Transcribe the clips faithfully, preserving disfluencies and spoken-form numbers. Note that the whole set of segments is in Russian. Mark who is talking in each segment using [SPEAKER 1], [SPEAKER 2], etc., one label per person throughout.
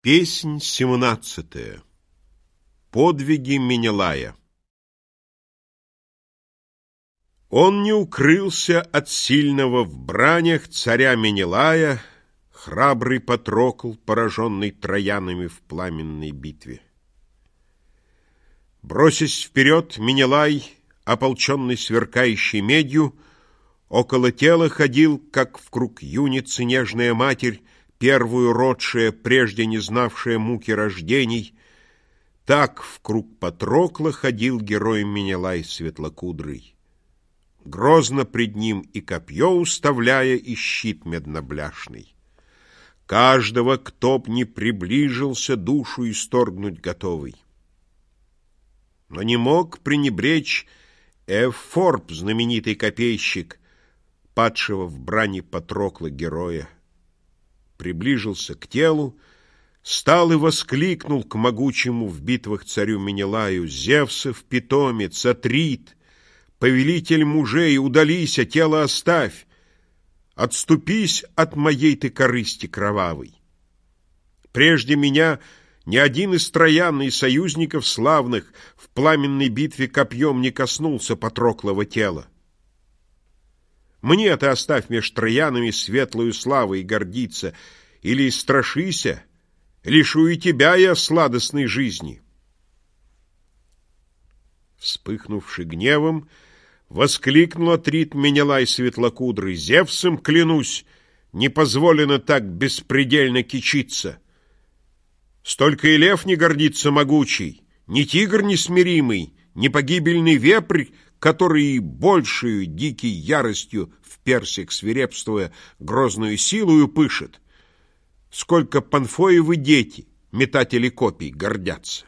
[SPEAKER 1] Песнь семнадцатая. Подвиги Менелая. Он не укрылся от сильного в бранях царя Менелая, храбрый Патрокл, пораженный троянами в пламенной битве. Бросясь вперед, Менелай, ополченный сверкающей медью, около тела ходил, как вкруг юницы нежная матерь, первую родшая, прежде не знавшая муки рождений. Так вкруг Патрокла ходил герой Менелай светлокудрый, грозно пред ним и копье уставляя, и щит меднобляшный. Каждого, кто б не приближился, душу исторгнуть готовый. Но не мог пренебречь Эвфорб, знаменитый копейщик, падшего в брани Патрокла героя. Приближился к телу, стал и воскликнул к могучему в битвах царю Менелаю: «Зевсов питомец, Атрит, повелитель мужей, удалися, тело оставь, отступись от моей ты корысти кровавой. Прежде меня ни один из троян и союзников славных в пламенной битве копьем не коснулся Патроклова тела. Мне ты оставь меж троянами светлую славу и гордиться, или страшися, лишу и тебя я сладостной жизни». Вспыхнувши гневом, воскликнул Атрит Менелай светлокудрый: «Зевсом клянусь, не позволено так беспредельно кичиться. Столько и лев не гордится могучий, ни тигр несмиримый, ни погибельный вепрь, который большую дикой яростью в персик свирепствуя грозную силою пышет, сколько Панфоевы дети, метатели копий, гордятся».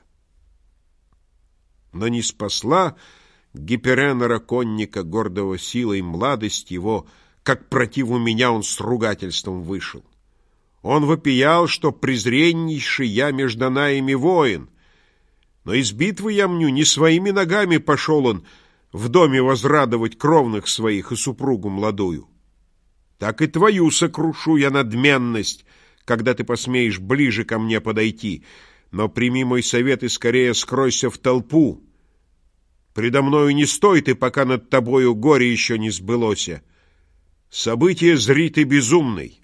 [SPEAKER 1] Но не спасла Гиперенора конника, гордого силой младость его, как противу меня он с ругательством вышел. Он вопиял, что презреннейший я между Данаями воин, но из битвы я мню, не своими ногами пошел он в доме возрадовать кровных своих и супругу младую. Так и твою сокрушу я надменность, когда ты посмеешь ближе ко мне подойти, но прими мой совет и скорее скройся в толпу. Предо мною не стой ты, пока над тобою горе еще не сбылося. Событие зри ты безумный».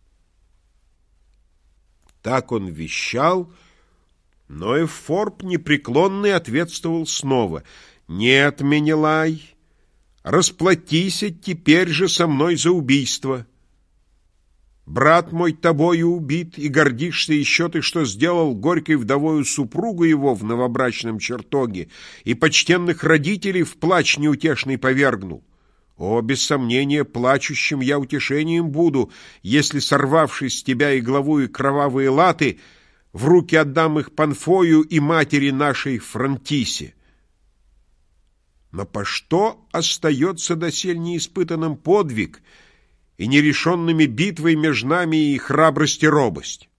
[SPEAKER 1] Так он вещал, но Эвфорб непреклонный ответствовал снова: «Нет, Менелай, расплатися теперь же со мной за убийство. Брат мой тобою убит, и гордишься еще ты, что сделал горькой вдовою супругу его в новобрачном чертоге, и почтенных родителей в плач неутешный повергнул. О, без сомнения, плачущим я утешением буду, если, сорвавшись с тебя и главу и кровавые латы, в руки отдам их Панфою и матери нашей Фронтисе. Но по что остается досель неиспытанным подвиг и нерешенными битвой между нами и храбрость и робость?